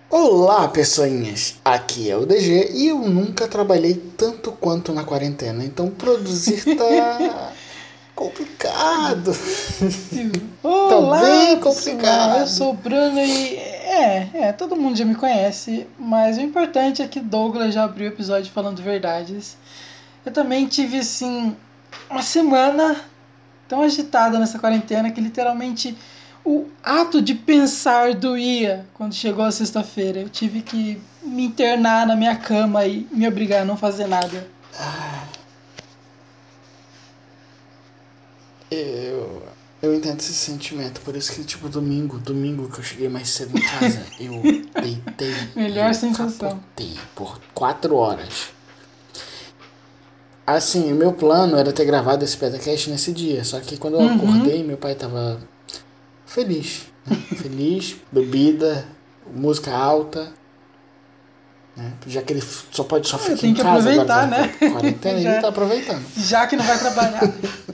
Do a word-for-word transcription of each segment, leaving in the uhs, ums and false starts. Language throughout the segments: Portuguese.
Olá, pessoinhas! Aqui é o D G e eu nunca trabalhei tanto quanto na quarentena, então produzir tá complicado. Tá Olá, bem pessoal! Eu complicado. sou o Bruno e é, é, todo mundo já me conhece, mas o importante é que Douglas já abriu o episódio falando verdades. Eu também tive, assim, uma semana tão agitada nessa quarentena que literalmente o ato de pensar doía quando chegou a sexta-feira. Eu tive que me internar na minha cama e me obrigar a não fazer nada. Eu, eu entendo esse sentimento, por isso que, tipo, domingo, domingo que eu cheguei mais cedo em casa, eu deitei e Melhor eu sensação. capotei por quatro horas. Assim, o meu plano era ter gravado esse podcast nesse dia, só que quando eu Uhum. acordei, meu pai tava feliz, né? Feliz, bebida, música alta, né? Já que ele só pode só Eu ficar em tenho que casa agora aproveitar, por causa né? da quarentena, ele Já, tá aproveitando. já que não vai trabalhar.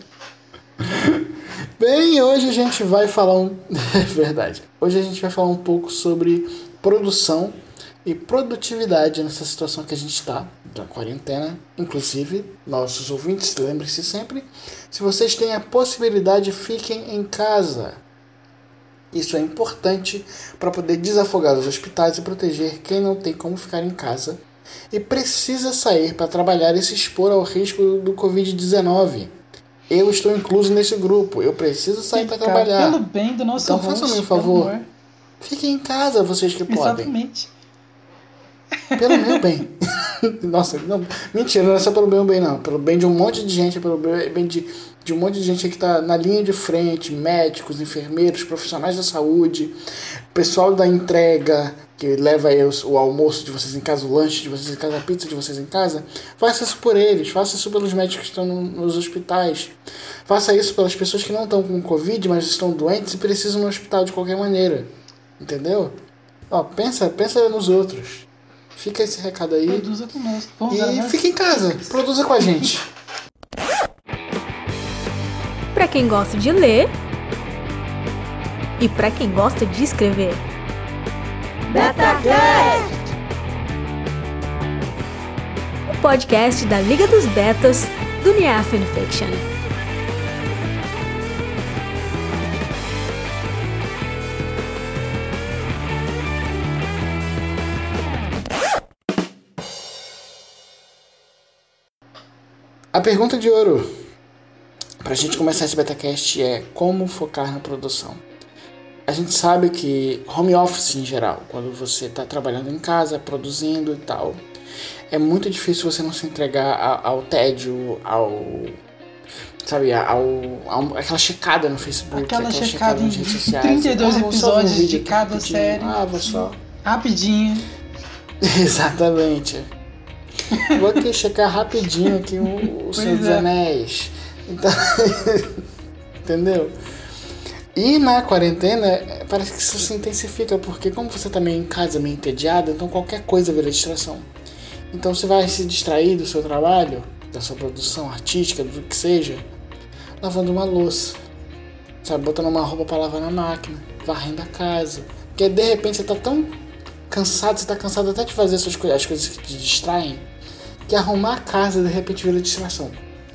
Bem, hoje a gente vai falar um... é verdade. Hoje a gente vai falar um pouco sobre produção e produtividade nessa situação que a gente está, da quarentena. Inclusive, nossos ouvintes, lembrem-se sempre, se vocês têm a possibilidade, fiquem em casa. Isso é importante para poder desafogar os hospitais e proteger quem não tem como ficar em casa e precisa sair para trabalhar e se expor ao risco do covid dezenove. Eu estou incluso nesse grupo, eu preciso sair para Ficar pelo trabalhar. bem do nosso Então façam-me um host, pelo favor, amor. fiquem em casa, vocês que podem. Exatamente. Pelo meu bem. Nossa, não, mentira, não é só pelo meu bem não. Pelo bem de um monte de gente, pelo bem de, de um monte de gente que está na linha de frente, médicos, enfermeiros, profissionais da saúde, pessoal da entrega, que leva aí o, o almoço de vocês em casa, o lanche de vocês em casa, a pizza de vocês em casa. Faça isso por eles, faça isso pelos médicos que estão no, nos hospitais. Faça isso pelas pessoas que não estão com Covid, mas estão doentes e precisam no hospital de qualquer maneira. Entendeu? Ó, pensa, pensa nos outros. Fica esse recado aí. Produza conosco. Vamos E fica em casa, produza com a gente. Para quem gosta de ler e para quem gosta de escrever. BetaCast! O podcast da Liga dos Betas do Nia Fanfiction. A pergunta de ouro pra gente começar esse BetaCast é como focar na produção. A gente sabe que home office em geral, quando você está trabalhando em casa, produzindo e tal, é muito difícil você não se entregar ao, ao tédio, ao... Sabe, ao, ao, aquela checada no Facebook, Aquela, aquela checada nas em redes sociais. trinta e dois ah, episódios um vídeo de cada rapidinho. série. Ah, vou só... Rapidinho. Exatamente. Vou aqui checar rapidinho aqui o, o Senhor dos é. Anéis. Então, entendeu? E na quarentena, parece que isso se intensifica, porque como você tá meio em casa, meio entediado, então qualquer coisa vira distração. Então você vai se distrair do seu trabalho, da sua produção artística, do que seja, lavando uma louça, sabe, botando uma roupa pra lavar na máquina, varrendo a casa. Porque de repente você tá tão cansado, você tá cansado até de fazer essas coisas, as coisas que te distraem, que arrumar a casa de repente vira distração.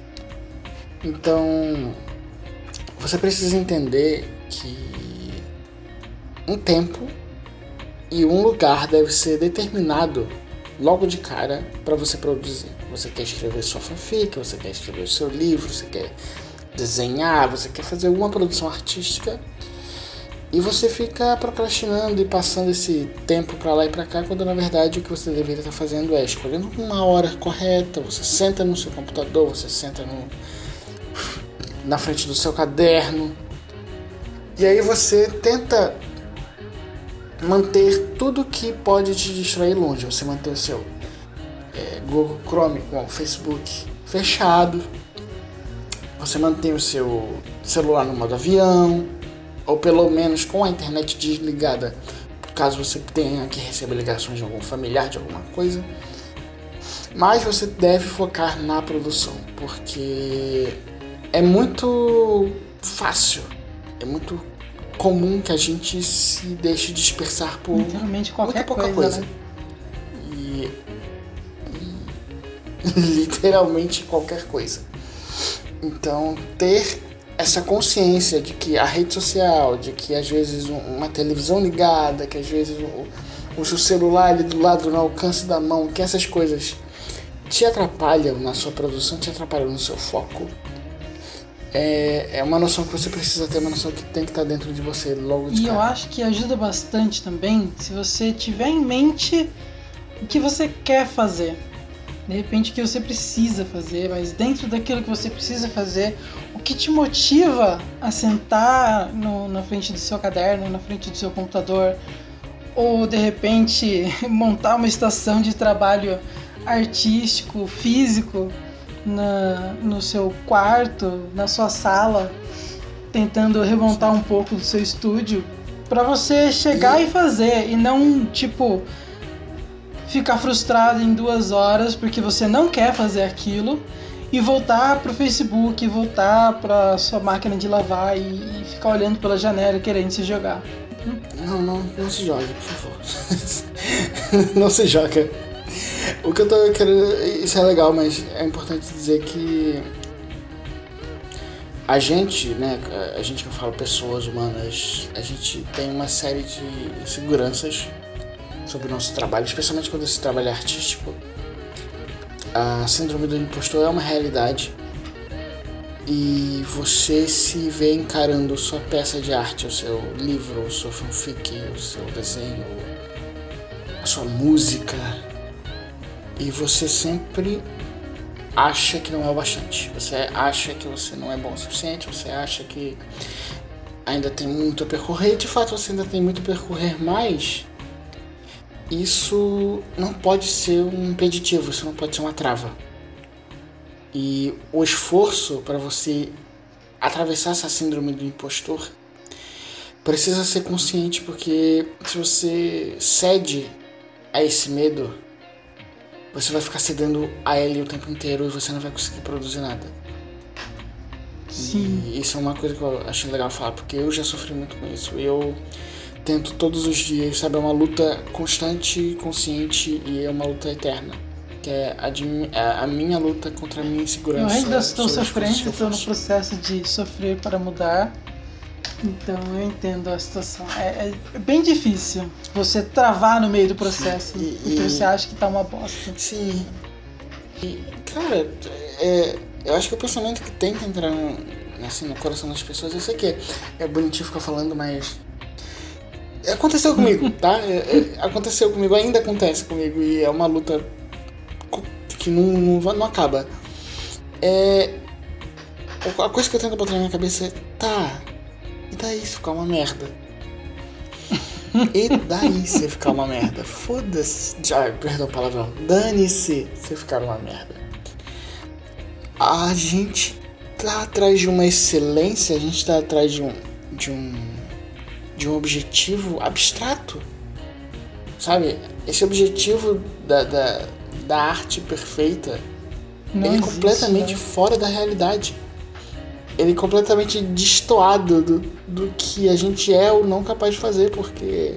Então, você precisa entender que um tempo e um lugar deve ser determinado logo de cara para você produzir. Você quer escrever sua fanfic, você quer escrever o seu livro, você quer desenhar, você quer fazer alguma produção artística e você fica procrastinando e passando esse tempo para lá e para cá, quando na verdade o que você deveria estar fazendo é escolhendo uma hora correta, você senta no seu computador, você senta no na frente do seu caderno e aí você tenta manter tudo que pode te distrair longe. Você mantém o seu é, Google Chrome com o Facebook fechado, você mantém o seu celular no modo avião, ou pelo menos com a internet desligada, caso você tenha que receber ligações de algum familiar, de alguma coisa. Mas você deve focar na produção, porque é muito fácil, é muito comum que a gente se deixe dispersar por literalmente qualquer muita pouca coisa, coisa. né? E, e literalmente qualquer coisa. Então, ter essa consciência de que a rede social, de que às vezes uma televisão ligada, que às vezes o, o seu celular ali do lado, no alcance da mão, que essas coisas te atrapalham na sua produção, te atrapalham no seu foco, é, é uma noção que você precisa ter, uma noção que tem que estar dentro de você logo de E cara. eu acho que ajuda bastante também se você tiver em mente o que você quer fazer. De repente o que você precisa fazer, mas dentro daquilo que você precisa fazer, o que te motiva a sentar no, na frente do seu caderno, na frente do seu computador, ou de repente montar uma estação de trabalho artístico, físico, na, no seu quarto, na sua sala, tentando remontar um pouco do seu estúdio, para você chegar e... e fazer, e não tipo ficar frustrado em duas horas porque você não quer fazer aquilo e voltar pro Facebook, voltar pra sua máquina de lavar e, e ficar olhando pela janela querendo se jogar. Não, não, não se joga, por favor. Não se joga. O que eu tô querendo... Isso é legal, mas é importante dizer que a gente, né, a gente que eu falo pessoas humanas, a gente tem uma série de seguranças sobre o nosso trabalho, especialmente quando esse trabalho é artístico. A síndrome do impostor é uma realidade e você se vê encarando sua peça de arte, o seu livro, o seu fanfic, o seu desenho, a sua música, e você sempre acha que não é o bastante, você acha que você não é bom o suficiente, você acha que ainda tem muito a percorrer, e de fato você ainda tem muito a percorrer, mas isso não pode ser um impeditivo, isso não pode ser uma trava. E o esforço para você atravessar essa síndrome do impostor precisa ser consciente, porque se você cede a esse medo, você vai ficar cedendo a ele o tempo inteiro e você não vai conseguir produzir nada. Sim. E isso é uma coisa que eu acho legal falar, porque eu já sofri muito com isso. Eu tento todos os dias, sabe? É uma luta constante, consciente, e é uma luta eterna. Que é a, de, a minha luta contra a minha insegurança. Eu ainda estou sofrendo, estou no faço. processo de sofrer para mudar. Então eu entendo a situação. É, é bem difícil você travar no meio do processo, e, porque e, você acha que tá uma bosta. Sim. E, cara, é, eu acho que o pensamento que tem que entrar no, assim, no coração das pessoas, eu sei que é bonitinho ficar falando, mas aconteceu comigo, tá? É, é, aconteceu comigo, ainda acontece comigo, e é uma luta que não, não, não acaba. É, a coisa que eu tento botar na minha cabeça é, tá, e daí se ficar uma merda? E daí se ficar uma merda? Foda-se, ah, perdão o palavrão, dane-se se ficar uma merda. A gente tá atrás de uma excelência, a gente tá atrás de um, de um, de um objetivo abstrato, sabe? Esse objetivo da, da, da arte perfeita, Não ele é existe, completamente né? fora da realidade. Ele é completamente destoado do, do que a gente é ou não capaz de fazer, porque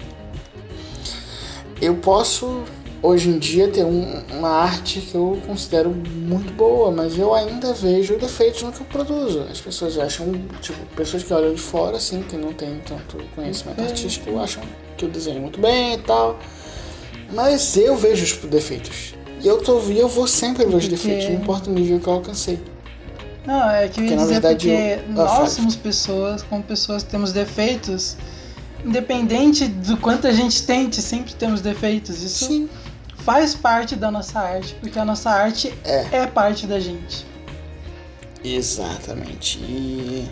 eu posso, hoje em dia, ter um, uma arte que eu considero muito boa, mas eu ainda vejo defeitos no que eu produzo. As pessoas acham, tipo, pessoas que olham de fora, assim, que não tem tanto conhecimento artístico, acham que eu desenho muito bem e tal, mas eu vejo os defeitos. E eu, tô, e eu vou sempre ver os Porque- defeitos, não importa o nível que eu alcancei. Não, é que eu ia Porque, na dizer verdade, porque eu- Ah, nós fale. somos pessoas, como pessoas que temos defeitos, independente do quanto a gente tente, sempre temos defeitos. Isso Sim. faz parte da nossa arte, porque a nossa arte É. é parte da gente. Exatamente. E,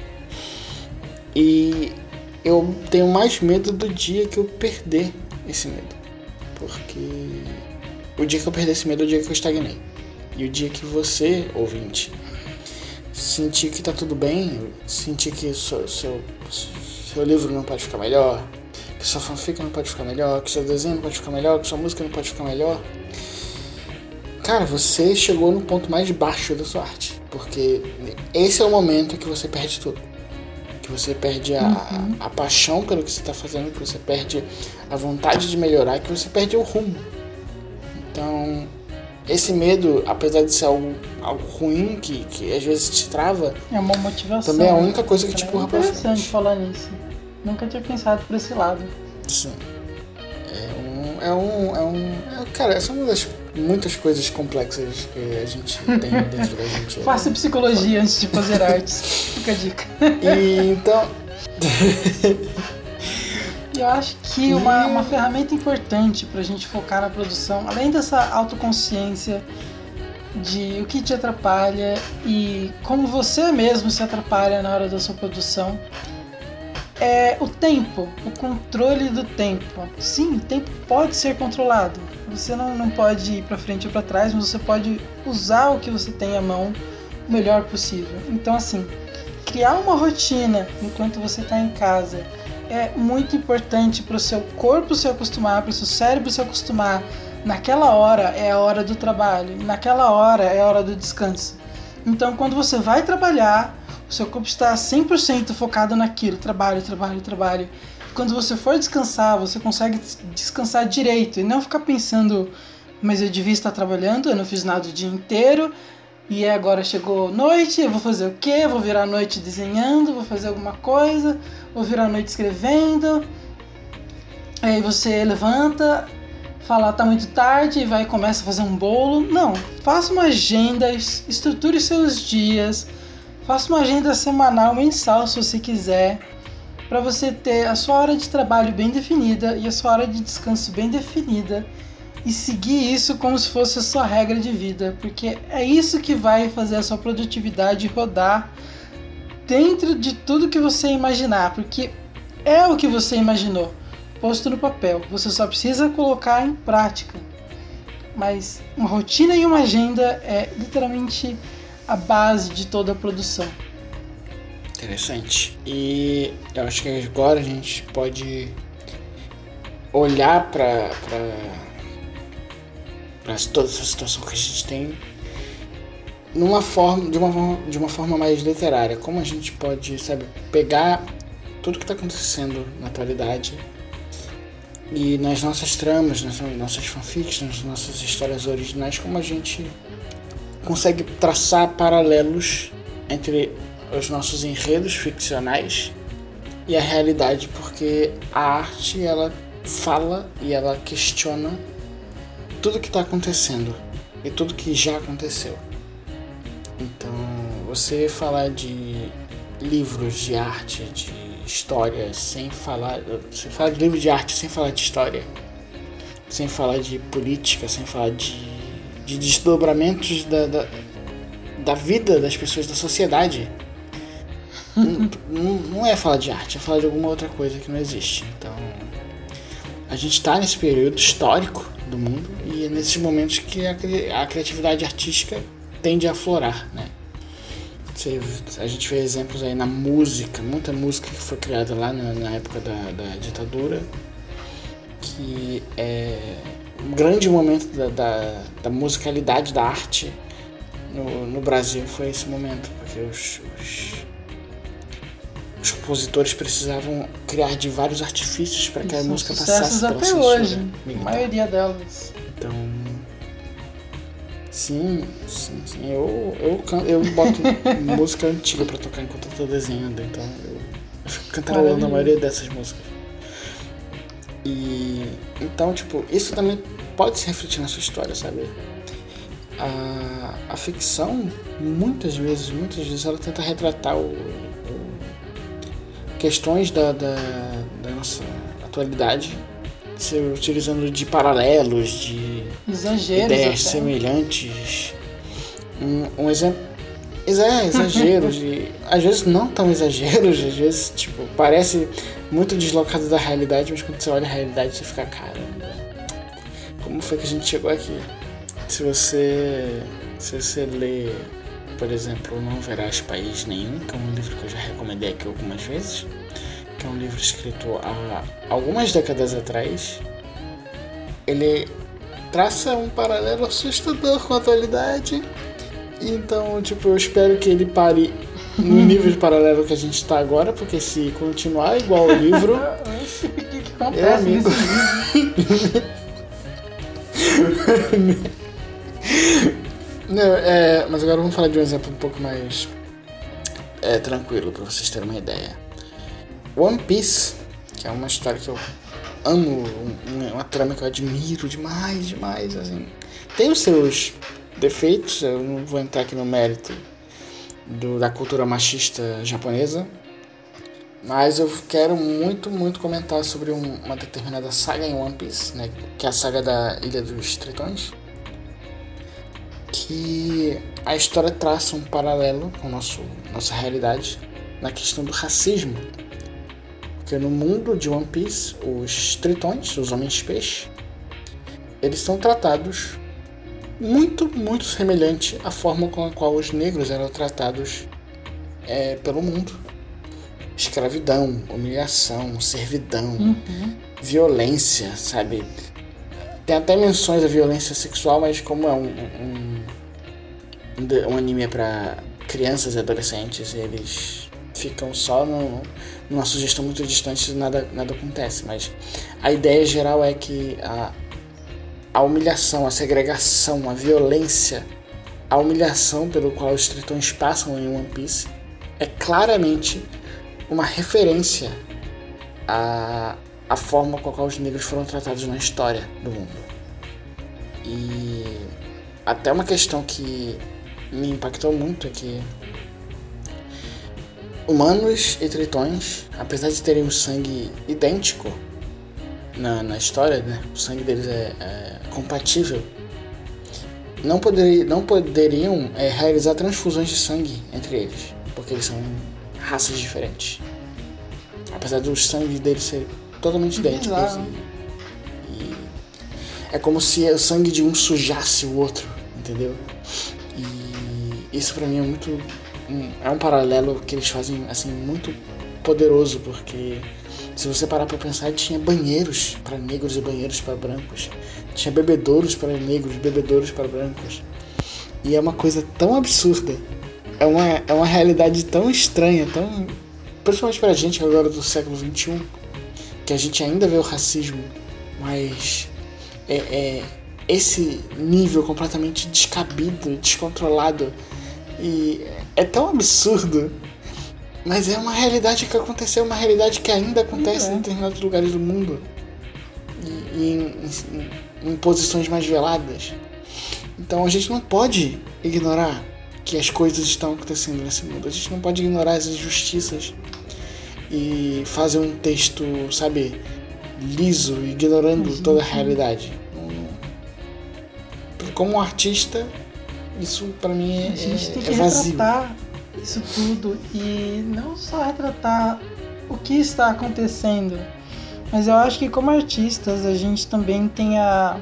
e eu tenho mais medo do dia que eu perder esse medo. Porque o dia que eu perder esse medo é o dia que eu estagnei. E o dia que você, ouvinte, sentir que tá tudo bem, sentir que seu, seu, seu livro não pode ficar melhor, que sua fanfic não pode ficar melhor, que seu desenho não pode ficar melhor, que sua música não pode ficar melhor, cara, você chegou no ponto mais baixo da sua arte. Porque esse é o momento que você perde tudo. que você perde a, Uhum. a, a paixão pelo que você está fazendo, que você perde a vontade de melhorar, que você perde o rumo. Então, esse medo, apesar de ser algo, algo ruim, que, que às vezes te trava, É uma motivação. também é a única coisa que te É empurra pra interessante frente. falar nisso. Nunca tinha pensado por esse lado. Sim. É um. É um. É um é, cara, essa é uma das muitas coisas complexas que a gente tem dentro da gente. Faça psicologia antes de fazer artes. Fica a dica. E então. Eu acho que uma, uma ferramenta importante pra gente focar na produção, além dessa autoconsciência de o que te atrapalha e como você mesmo se atrapalha na hora da sua produção, é o tempo, o controle do tempo. Sim, o tempo pode ser controlado. Você não, não pode ir pra frente ou pra trás, mas você pode usar o que você tem à mão o melhor possível. Então, assim, criar uma rotina enquanto você está em casa é muito importante para o seu corpo se acostumar, para o seu cérebro se acostumar. Naquela hora é a hora do trabalho, naquela hora é a hora do descanso. Então, quando você vai trabalhar, o seu corpo está cem por cento focado naquilo, trabalho, trabalho, trabalho. Quando você for descansar, você consegue descansar direito e não ficar pensando, mas eu devia estar trabalhando, eu não fiz nada o dia inteiro, e agora chegou noite, eu vou fazer o quê? Vou virar a noite desenhando, vou fazer alguma coisa, vou virar a noite escrevendo. Aí você levanta, fala, tá muito tarde, e vai e começa a fazer um bolo. Não, faça uma agenda, estruture seus dias, faça uma agenda semanal, mensal, se você quiser, para você ter a sua hora de trabalho bem definida e a sua hora de descanso bem definida. E seguir isso como se fosse a sua regra de vida, porque é isso que vai fazer a sua produtividade rodar dentro de tudo que você imaginar, porque é o que você imaginou, posto no papel, você só precisa colocar em prática. Mas uma rotina e uma agenda é literalmente a base de toda a produção. Interessante. E eu acho que agora a gente pode olhar para para toda essa situação que a gente tem numa forma, de uma forma, de uma forma mais literária. Como a gente pode, sabe, pegar tudo que está acontecendo na atualidade e nas nossas tramas, nas nossas fanfics, nas nossas histórias originais, como a gente consegue traçar paralelos entre os nossos enredos ficcionais e a realidade, porque a arte, ela fala e ela questiona tudo que está acontecendo e tudo que já aconteceu. Então, você falar de livros de arte, de história, sem falar... Você fala de livro de arte sem falar de história, sem falar de política, sem falar de, de desdobramentos da, da, da vida das pessoas, da sociedade. não, não, não é falar de arte, é falar de alguma outra coisa que não existe. Então, a gente está nesse período histórico do mundo e é nesses momentos que a, a criatividade artística tende a aflorar, né? Você, a gente vê exemplos aí na música, muita música que foi criada lá na, na época da, da ditadura, que é um grande momento da, da, da musicalidade da arte no, no Brasil, foi esse momento, porque os, os, os compositores precisavam criar de vários artifícios para que a São música passasse pela até censura hoje, militar. a maioria delas. Então, sim, sim, sim. Eu, eu, canto, eu boto música antiga pra tocar enquanto eu tô desenhando, então eu, eu fico cantarolando a maioria dessas músicas. E então, tipo, isso também pode se refletir na sua história, sabe? A, a ficção, muitas vezes, muitas vezes ela tenta retratar o, o, questões da, da, da nossa atualidade, se utilizando de paralelos, de exageros, ideias até. semelhantes. Um, um exemplo. É, exageros. E, às vezes não tão exageros, às vezes tipo, parece muito deslocado da realidade, mas quando você olha a realidade você fica, caramba, como foi que a gente chegou aqui? Se você, se você lê, por exemplo, Não Verás País Nenhum, que é um livro que eu já recomendei aqui algumas vezes, que é um livro escrito há algumas décadas atrás, ele traça um paralelo assustador com a atualidade. Então, tipo, eu espero que ele pare no nível de paralelo que a gente tá agora, porque se continuar igual o livro... O que, que acontece amigo. nesse livro? Não, é, mas agora vamos falar de um exemplo um pouco mais é, tranquilo, pra vocês terem uma ideia. One Piece, que é uma história que eu amo, um, uma trama que eu admiro demais, demais, assim. Tem os seus defeitos, eu não vou entrar aqui no mérito do, da cultura machista japonesa, mas eu quero muito, muito comentar sobre um, uma determinada saga em One Piece, né, que é a saga da Ilha dos Tritões, que a história traça um paralelo com a nosso, nossa realidade na questão do racismo. Porque no mundo de One Piece, os tritões, os homens-peixe, eles são tratados muito, muito semelhante à forma com a qual os negros eram tratados é, pelo mundo. Escravidão, humilhação, servidão, Uhum. violência, sabe? Tem até menções à violência sexual, mas como é um, um, um, um anime para crianças e adolescentes, eles ficam só no, numa sugestão muito distante e nada, nada acontece. Mas a ideia geral é que a, a humilhação, a segregação, a violência, a humilhação pelo qual os tritões passam em One Piece é claramente uma referência à, à forma com a qual os negros foram tratados na história do mundo. E até uma questão que me impactou muito é que humanos e tritões, apesar de terem um sangue idêntico na, na história, né? O sangue deles é, é compatível, não, poder, não poderiam é, realizar transfusões de sangue entre eles, porque eles são raças diferentes. Apesar do sangue deles ser totalmente idênticos. E, e é como se o sangue de um sujasse o outro, entendeu? E isso pra mim é muito... Um, é um paralelo que eles fazem assim muito poderoso, porque se você parar pra pensar, tinha banheiros para negros e banheiros para brancos, tinha bebedouros para negros, bebedouros para brancos, e é uma coisa tão absurda, é uma, é uma realidade tão estranha, tão, principalmente pra gente agora do século vinte e um, que a gente ainda vê o racismo, mas é, é esse nível completamente descabido, descontrolado, e é tão absurdo, mas é uma realidade que aconteceu, uma realidade que ainda acontece é. em determinados lugares do mundo, e, e em, em, em posições mais veladas. Então a gente não pode ignorar que as coisas estão acontecendo nesse mundo, a gente não pode ignorar as injustiças e fazer um texto, sabe, liso, ignorando a toda a realidade. Porque como um artista, isso pra mim é, a gente tem que é vazio. retratar isso tudo e não só retratar o que está acontecendo, mas eu acho que como artistas a gente também tem a,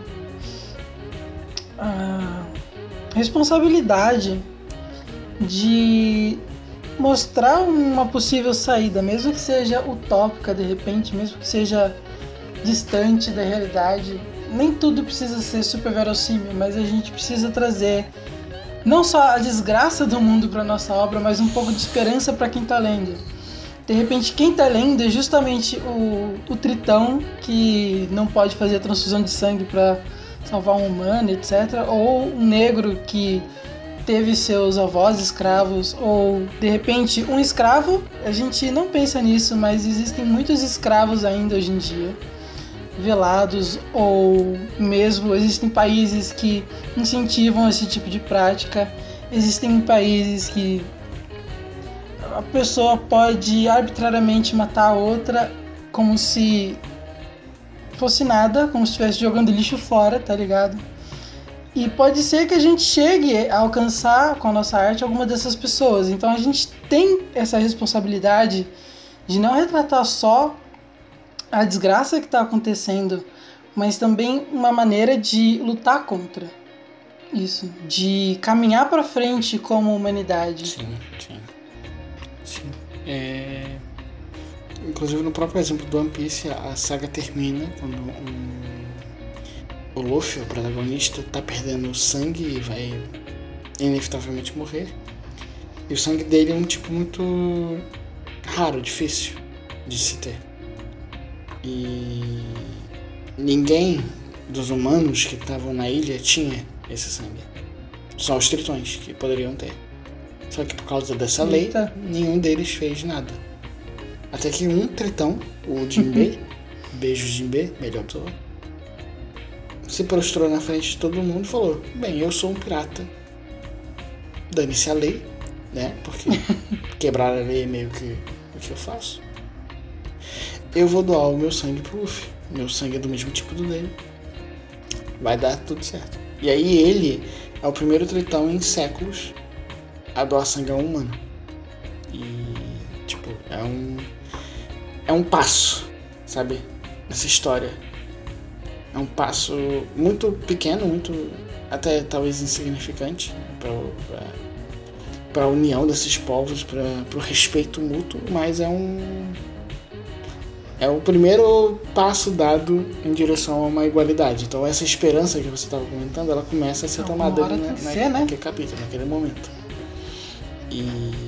a responsabilidade de mostrar uma possível saída, mesmo que seja utópica de repente, mesmo que seja distante da realidade. Nem tudo precisa ser super verossímil, mas a gente precisa trazer não só a desgraça do mundo para nossa obra, mas um pouco de esperança para quem está lendo. De repente, quem está lendo é justamente o, o tritão que não pode fazer a transfusão de sangue para salvar um humano, etcétera. Ou um negro que teve seus avós escravos, ou de repente um escravo. A gente não pensa nisso, mas existem muitos escravos ainda hoje em dia, velados, ou mesmo existem países que incentivam esse tipo de prática. Existem países que a pessoa pode arbitrariamente matar a outra como se fosse nada, como se estivesse jogando lixo fora, tá ligado? E pode ser que a gente chegue a alcançar com a nossa arte alguma dessas pessoas. Então a gente tem essa responsabilidade de não retratar só a desgraça que está acontecendo, mas também uma maneira de lutar contra isso, de caminhar para frente como humanidade. Sim, sim. sim. É... Inclusive no próprio exemplo do One Piece, a saga termina quando um... o Luffy, o protagonista, está perdendo sangue e vai inevitavelmente morrer. E o sangue dele é um tipo muito raro, difícil de se ter. E ninguém dos humanos que estavam na ilha tinha esse sangue. Só os tritões que poderiam ter. Só que por causa dessa lei, Eita. nenhum deles fez nada. Até que um tritão, o Jinbe, beijo Jinbe, melhor pessoa, se prostrou na frente de todo mundo e falou: bem, eu sou um pirata. Dane-se a lei, né? Porque quebrar a lei é meio que o que eu faço. Eu vou doar o meu sangue pro Luffy. Meu sangue é do mesmo tipo do dele. Vai dar tudo certo. E aí ele é o primeiro tritão em séculos a doar sangue a um humano. E, tipo, é um... É um passo, sabe? Nessa história. É um passo muito pequeno, muito... até talvez insignificante para a união desses povos, para o respeito mútuo, mas é um... É o primeiro passo dado em direção a uma igualdade. Então essa esperança que você estava comentando, ela começa a ser tomada ali na, na, ser, né? naquele capítulo, naquele momento. E,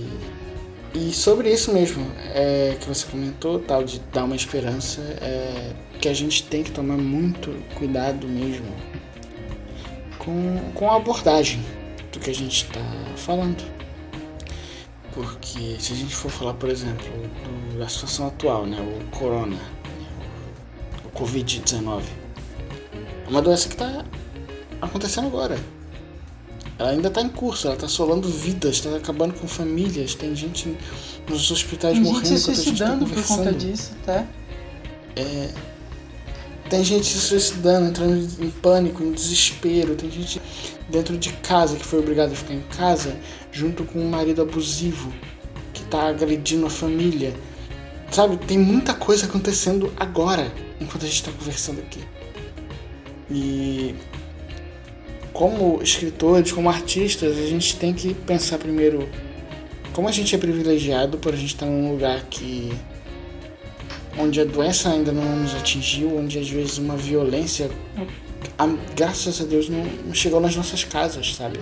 e sobre isso mesmo, é, que você comentou, tal, de dar uma esperança, é, que a gente tem que tomar muito cuidado mesmo com, com a abordagem do que a gente está falando. Porque se a gente for falar, por exemplo, do, da situação atual, né, o corona, o, o covid dezenove, é uma doença que está acontecendo agora. Ela ainda está em curso, ela está assolando vidas, está acabando com famílias, tem gente nos hospitais tem morrendo gente se enquanto a gente está suicidando conversando. por conta disso, tá? É, tem gente se suicidando, entrando em pânico, em desespero, tem gente dentro de casa que foi obrigada a ficar em casa junto com um marido abusivo que está agredindo a família, sabe? Tem muita coisa acontecendo agora enquanto a gente está conversando aqui. E como escritores, como artistas, a gente tem que pensar primeiro como a gente é privilegiado por a gente estar num lugar que onde a doença ainda não nos atingiu, onde às vezes uma violência, graças a Deus, não, não chegou nas nossas casas, sabe?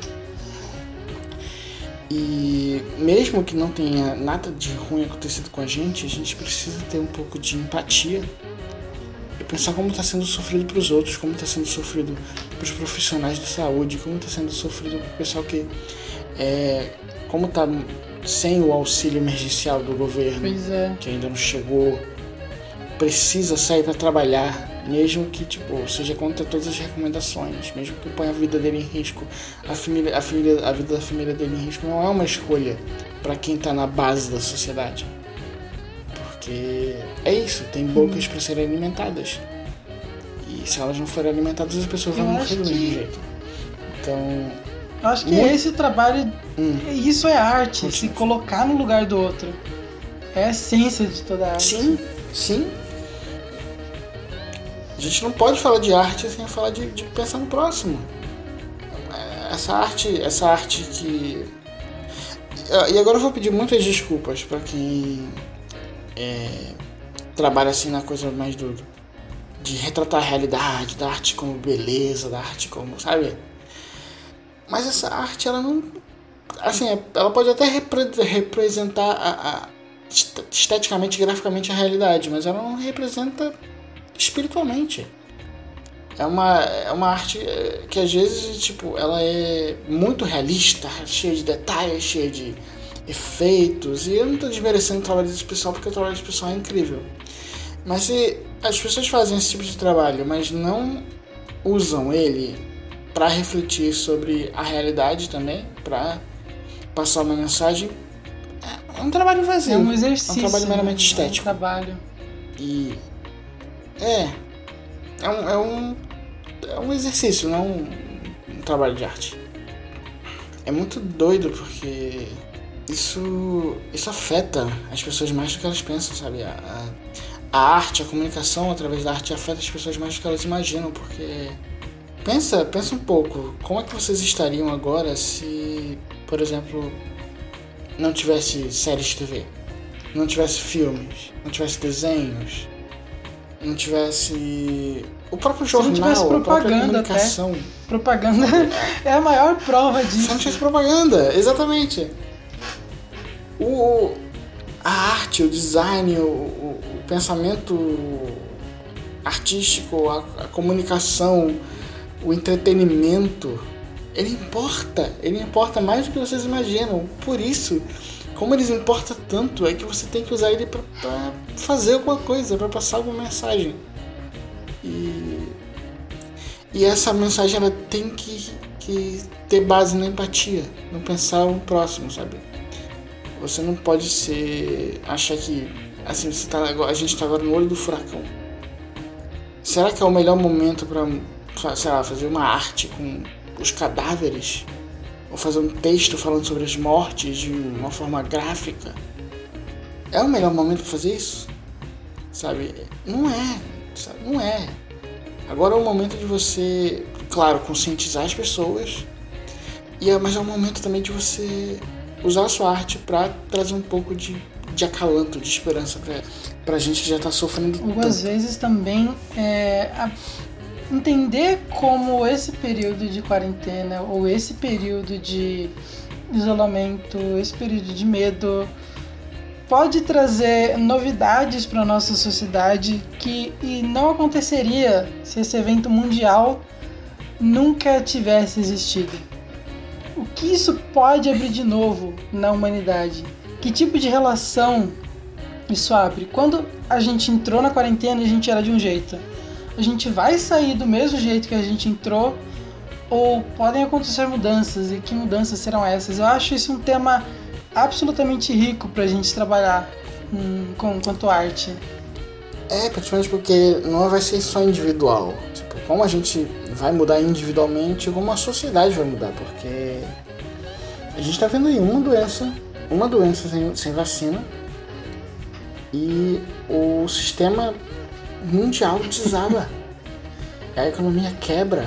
E mesmo que não tenha nada de ruim acontecido com a gente, a gente precisa ter um pouco de empatia e pensar como está sendo sofrido para os outros, como está sendo sofrido para os profissionais de saúde, como está sendo sofrido para o pessoal que é, como está sem o auxílio emergencial do governo, Pois é. que ainda não chegou, precisa sair para trabalhar, mesmo que tipo seja contra todas as recomendações, mesmo que ponha a vida dele em risco, a família, a família, a vida da família dele em risco não é uma escolha para quem está na base da sociedade, porque é isso, tem bocas para serem alimentadas e se elas não forem alimentadas as pessoas vão Eu morrer acho do que- mesmo jeito. Então Eu acho que Muito- esse trabalho, hum, isso é arte, Continua. se colocar no lugar do outro. É a essência de toda a arte. sim, sim. A gente não pode falar de arte sem falar de, de pensar no próximo. Essa arte, essa arte que... E agora eu vou pedir muitas desculpas para quem é, trabalha assim na coisa mais do... de retratar a realidade, da arte como beleza, da arte como... sabe? Mas essa arte, ela não... assim, ela pode até repre- representar a, a, esteticamente, graficamente a realidade, mas ela não representa espiritualmente. É uma, é uma arte que às vezes, tipo, ela é muito realista, cheia de detalhes, cheia de efeitos, e eu não estou desmerecendo o trabalho desse pessoal, porque o trabalho desse pessoal é incrível. Mas se as pessoas fazem esse tipo de trabalho, mas não usam ele para refletir sobre a realidade também, para passar uma mensagem, é um trabalho vazio. É um exercício. É um trabalho meramente né? estético. É um trabalho. E é, é um, é um, é um exercício, não um, um trabalho de arte. É muito doido porque isso, isso afeta as pessoas mais do que elas pensam, sabe? A, a, a arte, a comunicação através da arte afeta as pessoas mais do que elas imaginam, porque pensa, pensa um pouco, como é que vocês estariam agora se, por exemplo, não tivesse séries de T V, não tivesse filmes, não tivesse desenhos, não tivesse o próprio Se não jornal, tivesse a própria propaganda comunicação. Propaganda é a maior prova Se não disso. tivesse propaganda, exatamente. O, a arte, o design, o, o, o pensamento artístico, a, a comunicação, o entretenimento, ele importa, ele importa mais do que vocês imaginam. Por isso, como eles importam tanto, é que você tem que usar ele para fazer alguma coisa, para passar alguma mensagem. E, e essa mensagem ela tem que, que ter base na empatia, no pensar no próximo, sabe? Você não pode ser achar que assim, você tá, a gente está agora no olho do furacão. Será que é o melhor momento para, sei lá, fazer uma arte com os cadáveres? Ou fazer um texto falando sobre as mortes de uma forma gráfica? É o melhor momento para fazer isso? Sabe? Não é. Sabe? Não é. Agora é o momento de você, claro, conscientizar as pessoas, e é, mas é o momento também de você usar a sua arte para trazer um pouco de, de acalanto, de esperança para pra gente que já tá sofrendo tanto. Algumas vezes também é, a, entender como esse período de quarentena ou esse período de isolamento, esse período de medo pode trazer novidades para nossa sociedade que e não aconteceria se esse evento mundial nunca tivesse existido. O que isso pode abrir de novo na humanidade? Que tipo de relação isso abre? Quando a gente entrou na quarentena, a gente era de um jeito. A gente vai sair do mesmo jeito que a gente entrou ou podem acontecer mudanças? E que mudanças serão essas? Eu acho isso um tema absolutamente rico pra gente trabalhar hum, com, quanto arte. É, principalmente porque não vai ser só individual. Tipo, como a gente vai mudar individualmente, como a sociedade vai mudar, porque a gente tá vendo aí uma doença, uma doença sem, sem vacina, e o sistema mundial desaba. A economia quebra.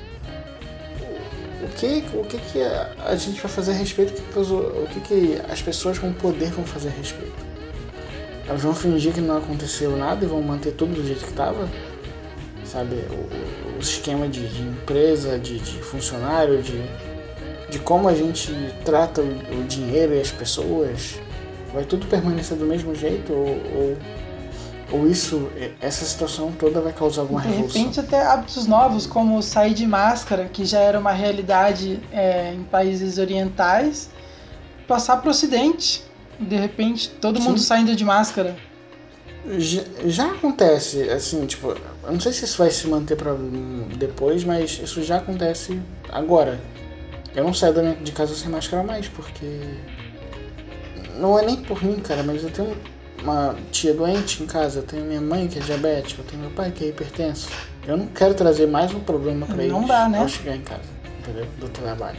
O que, o que, que a gente vai fazer a respeito? O que, que, o que, que as pessoas com poder vão fazer a respeito? Elas vão fingir que não aconteceu nada e vão manter tudo do jeito que estava? Sabe? O, o esquema de, de empresa, de, de funcionário, de, de como a gente trata o, o dinheiro e as pessoas, vai tudo permanecer do mesmo jeito? Ou, ou, ou isso, essa situação toda vai causar alguma revolução? De repente até hábitos novos, como sair de máscara, que já era uma realidade é, em países orientais, passar para o ocidente. De repente, todo Sim. mundo saindo de máscara. Já, já acontece, assim, tipo, eu não sei se isso vai se manter para depois, mas isso já acontece agora. Eu não saio de casa sem máscara mais, porque não é nem por mim, cara, mas eu tenho uma tia doente em casa, eu tenho minha mãe que é diabética, eu tenho meu pai que é hipertenso. Eu não quero trazer mais um problema para eles não dá, né? ao chegar em casa, entendeu? Do trabalho.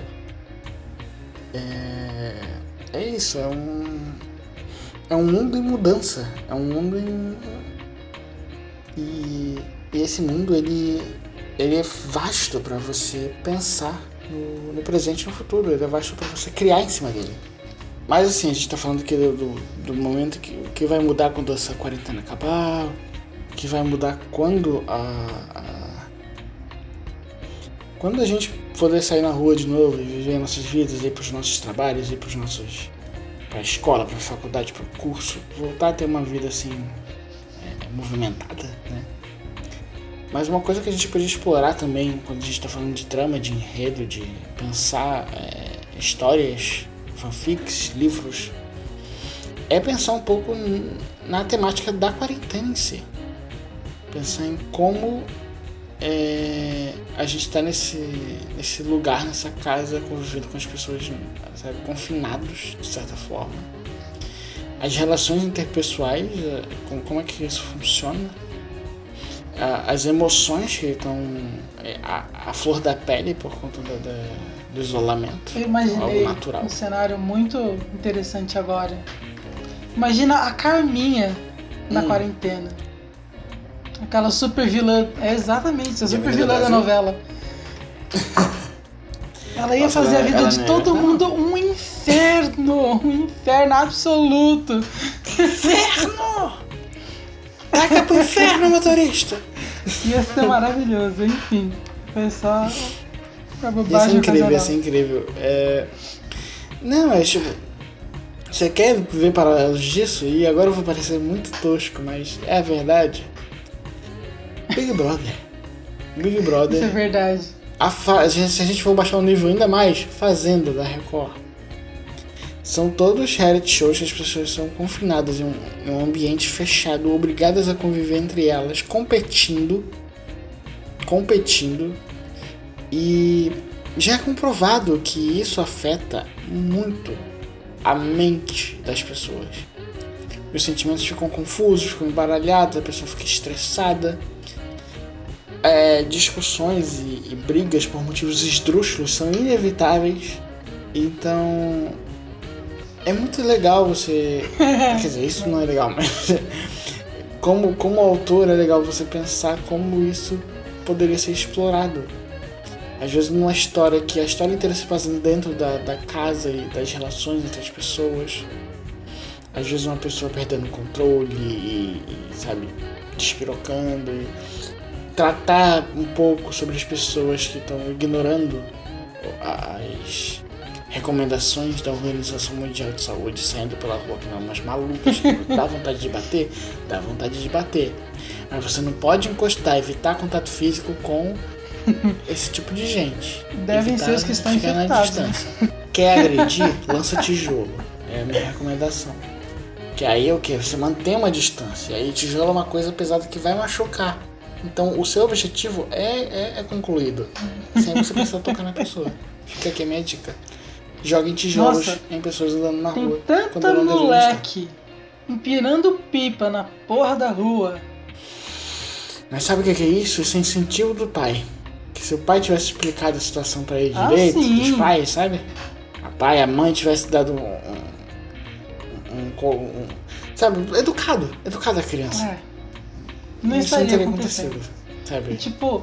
É... É isso, é um, é um mundo em mudança, é um mundo em... E, e esse mundo, ele, ele é vasto para você pensar no, no presente e no futuro, ele é vasto para você criar em cima dele. Mas assim, a gente tá falando aqui do, do, do momento que, que vai mudar quando essa quarentena acabar, que vai mudar quando a... a Quando a gente poder sair na rua de novo e viver nossas vidas, ir para os nossos trabalhos, ir para os nossos, para a escola, para a faculdade, para o curso, voltar a ter uma vida assim é, movimentada, né? Mas uma coisa que a gente podia explorar também, quando a gente está falando de trama, de enredo, de pensar é, histórias, fanfics, livros, é pensar um pouco na temática da quarentena em si. Pensar em como É, a gente tá nesse, nesse lugar, nessa casa, convivendo com as pessoas, sabe, confinados, de certa forma. As relações interpessoais, com, como é que isso funciona. As emoções que estão a, a flor da pele por conta do, do isolamento. Eu imaginei um cenário muito interessante agora. Imagina a Carminha na hum. quarentena. Aquela super vilã, é exatamente, a super vilã da novela. Ela ia Nossa, fazer ela, a vida de todo é. mundo um inferno, um inferno absoluto. Inferno! Taca pro inferno, motorista! Ia ser maravilhoso, enfim. Foi só a bobagem. Ia ser incrível, ia ser incrível. É... Não, é tipo... Você quer ver paralelos disso? E agora eu vou parecer muito tosco, mas é a verdade. Big Brother. Big Brother. Isso é verdade. A fa- se a gente for baixar o nível ainda mais, Fazenda da Record. São todos reality shows que as pessoas são confinadas em um, em um ambiente fechado, obrigadas a conviver entre elas, competindo. Competindo. E já é comprovado que isso afeta muito a mente das pessoas. Os sentimentos ficam confusos, ficam embaralhados, a pessoa fica estressada. É, discussões e, e brigas por motivos esdrúxulos são inevitáveis. Então é muito legal você... Quer dizer, isso não é legal, mas como, como autor é legal você pensar como isso poderia ser explorado. Às vezes numa história que a história inteira se passa dentro da, da casa e das relações entre as pessoas. Às vezes uma pessoa perdendo o controle e, e sabe, despirocando. E tratar um pouco sobre as pessoas que estão ignorando as recomendações da Organização Mundial de Saúde, saindo pela rua que não umas malucas, que dá vontade de bater, dá vontade de bater. Mas você não pode encostar, evitar contato físico com esse tipo de gente. Devem evitar ser os que estão ficar na infectados. distância. Quer agredir? Lança tijolo. É a minha recomendação. Que aí é o que? Você mantém uma distância. E aí tijolo é uma coisa pesada que vai machucar. Então o seu objetivo é, é, é concluído. Sem você precisar tocar na pessoa. Fica aqui a minha dica. Joguem tijolos Nossa, em pessoas andando na tem rua. tanta quando não deveriam moleque empinando pipa na porra da rua. Mas sabe o que é isso? Isso é incentivo do pai. Que se o pai tivesse explicado a situação pra ele Ah, direito, sim. dos pais, sabe? A pai, a mãe tivesse dado um... um, um, um sabe? Educado. Educado a criança. É, não Isso não estaria teria acontecendo. acontecido. Sabe? E, tipo,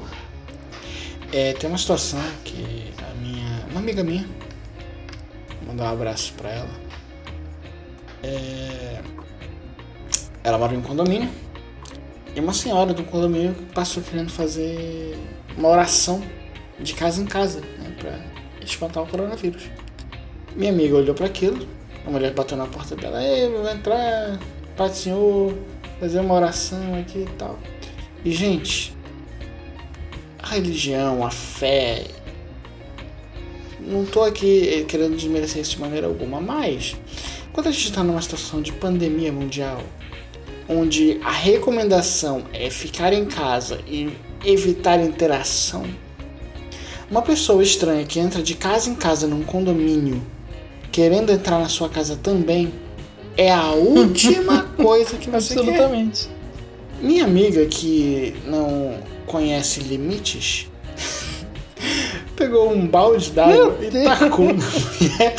É, tem uma situação que a minha... Uma amiga minha... Vou mandar um abraço pra ela. É, ela mora em um condomínio. E uma senhora do condomínio passou querendo fazer uma oração de casa em casa, né, pra espantar o coronavírus. Minha amiga olhou para aquilo, a mulher bateu na porta dela, ei, vou entrar, Pai do Senhor, fazer uma oração aqui e tal. E, gente, a religião, a fé, não tô aqui querendo desmerecer isso de maneira alguma, mas quando a gente está numa situação de pandemia mundial, onde a recomendação é ficar em casa e evitar interação, uma pessoa estranha que entra de casa em casa num condomínio, querendo entrar na sua casa também, é a última coisa que você absolutamente. quer. Minha amiga, que não conhece limites, pegou um balde d'água e tacou na mulher.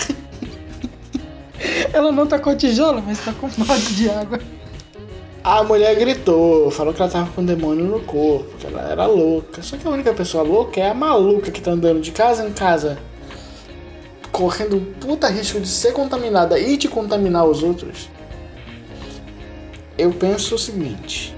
Ela não tacou tijolo, mas tacou um balde de água. A mulher gritou, falou que ela tava com um demônio no corpo, que ela era louca. Só que a única pessoa louca é a maluca que tá andando de casa em casa, correndo um puta risco de ser contaminada e de contaminar os outros. Eu penso o seguinte: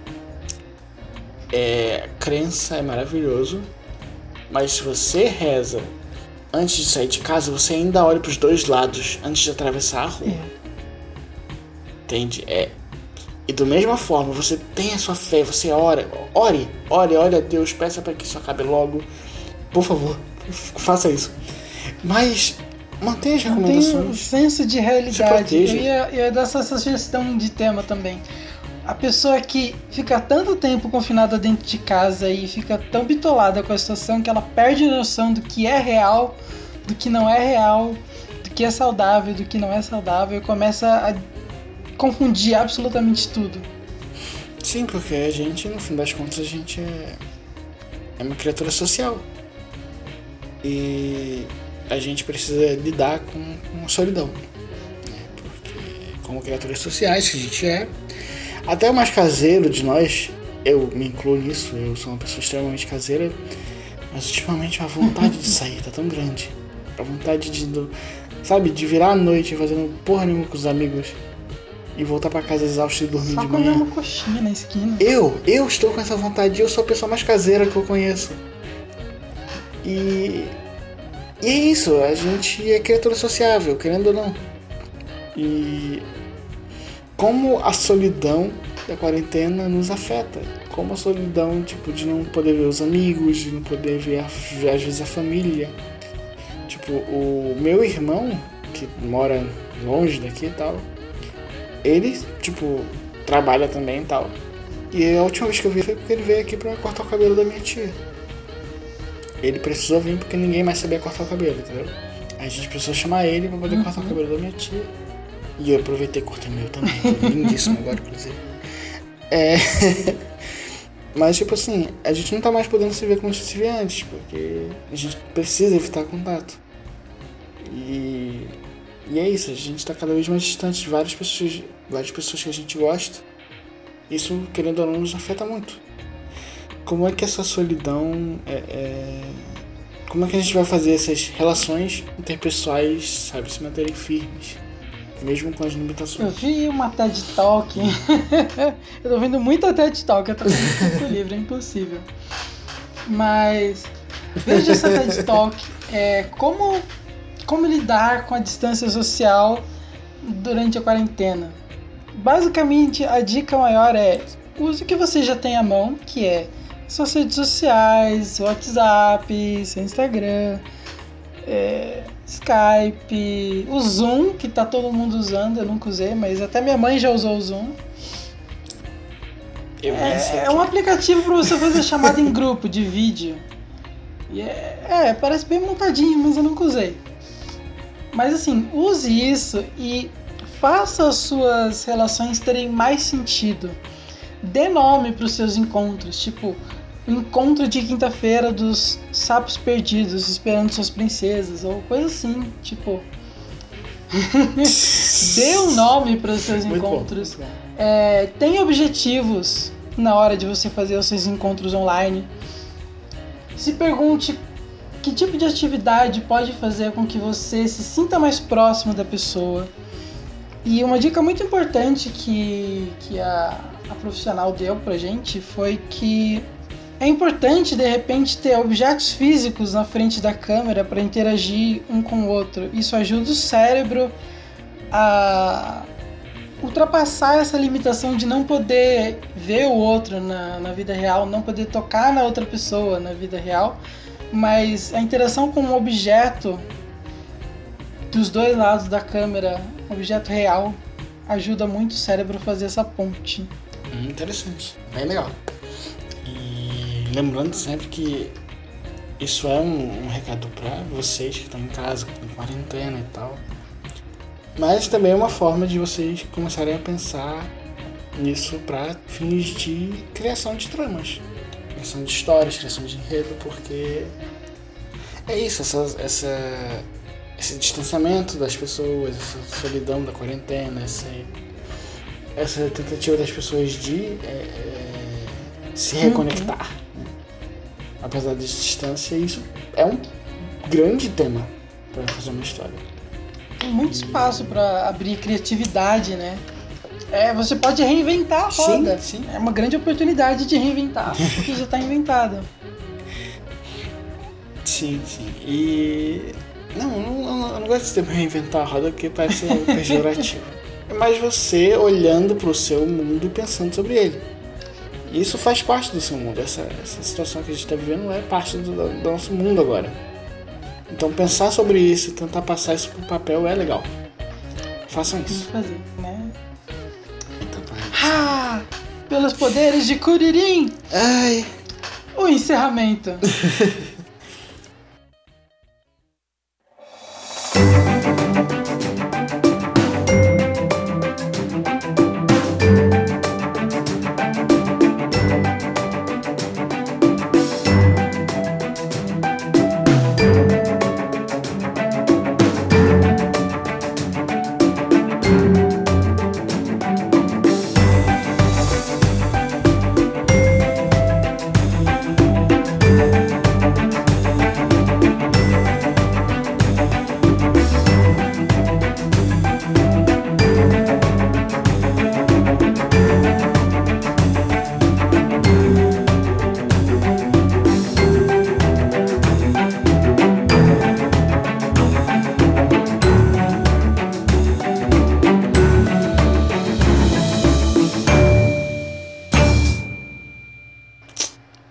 é, crença é maravilhoso, mas se você reza antes de sair de casa, você ainda olha pros dois lados antes de atravessar a rua. É. Entende? É. E da mesma forma, você tem a sua fé, você ora, ore, ore, ore a Deus, peça para que isso acabe logo. Por favor, faça isso. Mas mantenha as Tem um recomendações. senso de Se realidade. proteja. Eu ia, eu ia dar essa sugestão de tema também. A pessoa que fica tanto tempo confinada dentro de casa e fica tão bitolada com a situação que ela perde a noção do que é real, do que não é real, do que é saudável, do que não é saudável, e começa a confundir absolutamente tudo. Sim, porque a gente, no fim das contas, a gente é, é uma criatura social. E a gente precisa lidar com, com a solidão. Né? Porque, como criaturas sociais que a gente é, até o mais caseiro de nós, eu me incluo nisso, eu sou uma pessoa extremamente caseira, mas ultimamente a vontade de sair tá tão grande. A vontade de, do, sabe, de virar a noite fazendo porra nenhuma com os amigos e voltar pra casa exausto e dormir Só de comer manhã. uma coxinha na esquina. Eu, eu estou com essa vontade, eu sou a pessoa mais caseira que eu conheço. E, e é isso, a gente é criatura sociável, querendo ou não. E como a solidão da quarentena nos afeta. Como a solidão, tipo, de não poder ver os amigos, de não poder ver, a, às vezes, a família. Tipo, o meu irmão, que mora longe daqui e tal, ele, tipo, trabalha também e tal. E a última vez que eu vi foi porque ele veio aqui pra cortar o cabelo da minha tia. Ele precisou vir porque ninguém mais sabia cortar o cabelo, entendeu? Aí a gente precisou chamar ele pra poder uhum. cortar o cabelo da minha tia. E eu aproveitei e cortei o meu também. Tô lindíssimo agora, inclusive. É... Mas, tipo assim, a gente não tá mais podendo se ver como a gente se via antes, porque a gente precisa evitar contato. E, e é isso, a gente tá cada vez mais distante de várias pessoas, várias pessoas que a gente gosta. Isso, querendo ou não, nos afeta muito. Como é que essa solidão é, é... Como é que a gente vai fazer essas relações interpessoais, sabe, se manterem firmes? Mesmo com as limitações. Eu vi uma TED Talk. Eu tô vendo muita TED Talk. Eu tô vendo muito livro, é impossível. Mas veja essa TED Talk. É, como, como lidar com a distância social durante a quarentena. Basicamente, a dica maior é use o que você já tem à mão, que é suas redes sociais, WhatsApp, seu Instagram, é, Skype, o Zoom, que tá todo mundo usando, eu nunca usei, mas até minha mãe já usou o Zoom. Eu é, é um aplicativo para você fazer chamada em grupo de vídeo. E é, é, parece bem montadinho, mas eu nunca usei. Mas assim, use isso e faça as suas relações terem mais sentido. Dê nome para os seus encontros, tipo encontro de quinta-feira dos sapos perdidos esperando suas princesas, ou coisa assim, tipo. Dê um nome para os seus muito encontros. Bom, é, tenha objetivos na hora de você fazer os seus encontros online. Se pergunte que tipo de atividade pode fazer com que você se sinta mais próximo da pessoa. E uma dica muito importante que, que a, a profissional deu pra gente foi que é importante, de repente, ter objetos físicos na frente da câmera para interagir um com o outro. Isso ajuda o cérebro a ultrapassar essa limitação de não poder ver o outro na, na vida real, não poder tocar na outra pessoa na vida real, mas a interação com um objeto dos dois lados da câmera, objeto real, ajuda muito o cérebro a fazer essa ponte. Hum, interessante, bem legal. E lembrando sempre que isso é um, um recado para vocês que estão em casa, que estão em quarentena e tal, mas também é uma forma de vocês começarem a pensar nisso para fins de criação de tramas, criação de histórias, criação de enredo, porque é isso, essa, essa, esse distanciamento das pessoas, essa solidão da quarentena, essa, essa tentativa das pessoas de é, é, se reconectar, uhum. né? Apesar da distância, isso é um grande tema para fazer uma história. Tem muito espaço para abrir criatividade, né? É, você pode reinventar a roda. Sim, sim. É uma grande oportunidade de reinventar, porque já está inventada. Sim, sim. E... Não, eu não, eu não gosto de ter reinventar a roda porque parece pejorativo. É mais você olhando para o seu mundo e pensando sobre ele. E isso faz parte do seu mundo. Essa, essa situação que a gente está vivendo é parte do, do nosso mundo agora. Então pensar sobre isso e tentar passar isso pro papel é legal. Façam isso. Vamos fazer, né? Então, ah! Pelos poderes de Kuririn! Ai! O encerramento.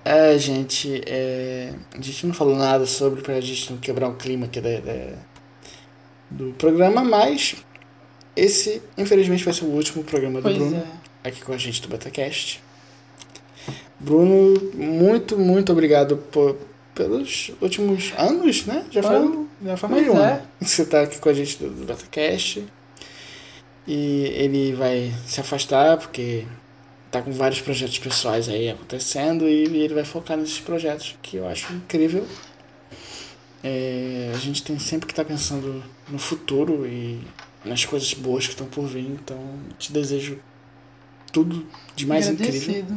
É, gente, é, a gente não falou nada sobre pra gente não quebrar o clima aqui da, da- do programa, mas esse, infelizmente, vai ser o último programa do Pois Bruno é. aqui com a gente do BetaCast. Bruno, muito, muito obrigado por, pelos últimos anos, né? Já foi, Foram- já foi mais de Pois um é. ano que você tá aqui com a gente do, do BetaCast. E ele vai se afastar porque tá com vários projetos pessoais aí acontecendo e ele vai focar nesses projetos que eu acho incrível. É, a gente tem sempre que estar pensando no futuro e nas coisas boas que estão por vir, então te desejo tudo de mais incrível. Agradecido.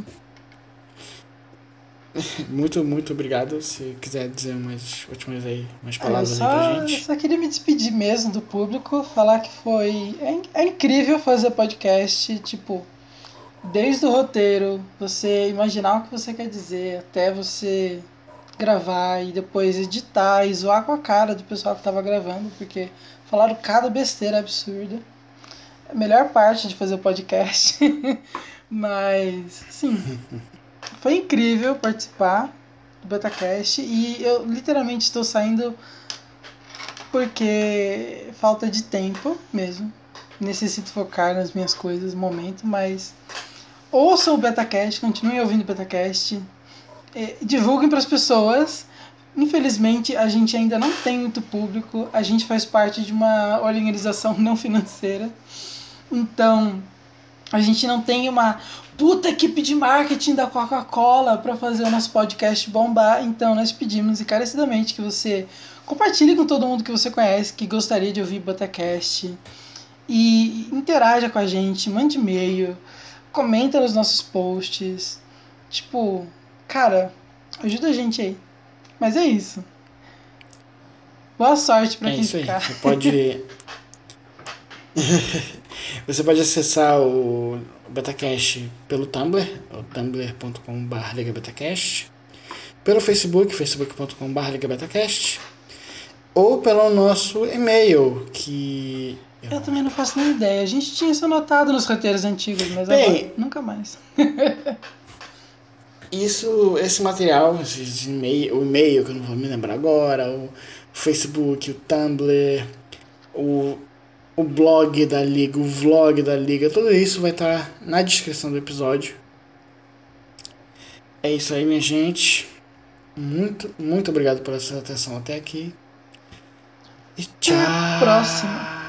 Muito, muito obrigado. Se quiser dizer umas últimas aí, umas É, eu palavras aí pra só, eu gente. só queria me despedir mesmo do público, falar que foi. É, in- é incrível fazer podcast, tipo, desde o roteiro, você imaginar o que você quer dizer, até você gravar e depois editar e zoar com a cara do pessoal que tava gravando, porque falaram cada besteira absurda. É a melhor parte de fazer o podcast. Mas, sim, foi incrível participar do BetaCast e eu literalmente estou saindo porque falta de tempo mesmo. Necessito focar nas minhas coisas no momento, mas ouçam o BetaCast, continuem ouvindo o BetaCast, eh, divulguem para as pessoas. Infelizmente, a gente ainda não tem muito público, a gente faz parte de uma organização não financeira, então a gente não tem uma puta equipe de marketing da Coca-Cola para fazer o nosso podcast bombar, então nós pedimos encarecidamente que você compartilhe com todo mundo que você conhece, que gostaria de ouvir BotaCast, e interaja com a gente, mande e-mail, comenta nos nossos posts, tipo, cara, ajuda a gente aí. Mas é isso. Boa sorte para É quem isso aí. ficar. Você pode. Você pode acessar o BetaCast pelo Tumblr, o tumblr ponto com ponto br ligabetacast, pelo Facebook, facebook ponto com ponto br ligabetacast, ou pelo nosso e-mail, que. Eu também não faço nem ideia. A gente tinha isso anotado nos roteiros antigos, mas agora Bem, nunca mais. isso, esse material, esse e-mail, o e-mail que eu não vou me lembrar agora, o Facebook, o Tumblr, o, o blog da Liga, o vlog da Liga, tudo isso vai estar na descrição do episódio. É isso aí, minha gente. Muito, muito obrigado pela sua atenção até aqui. E tchau! Até a próxima.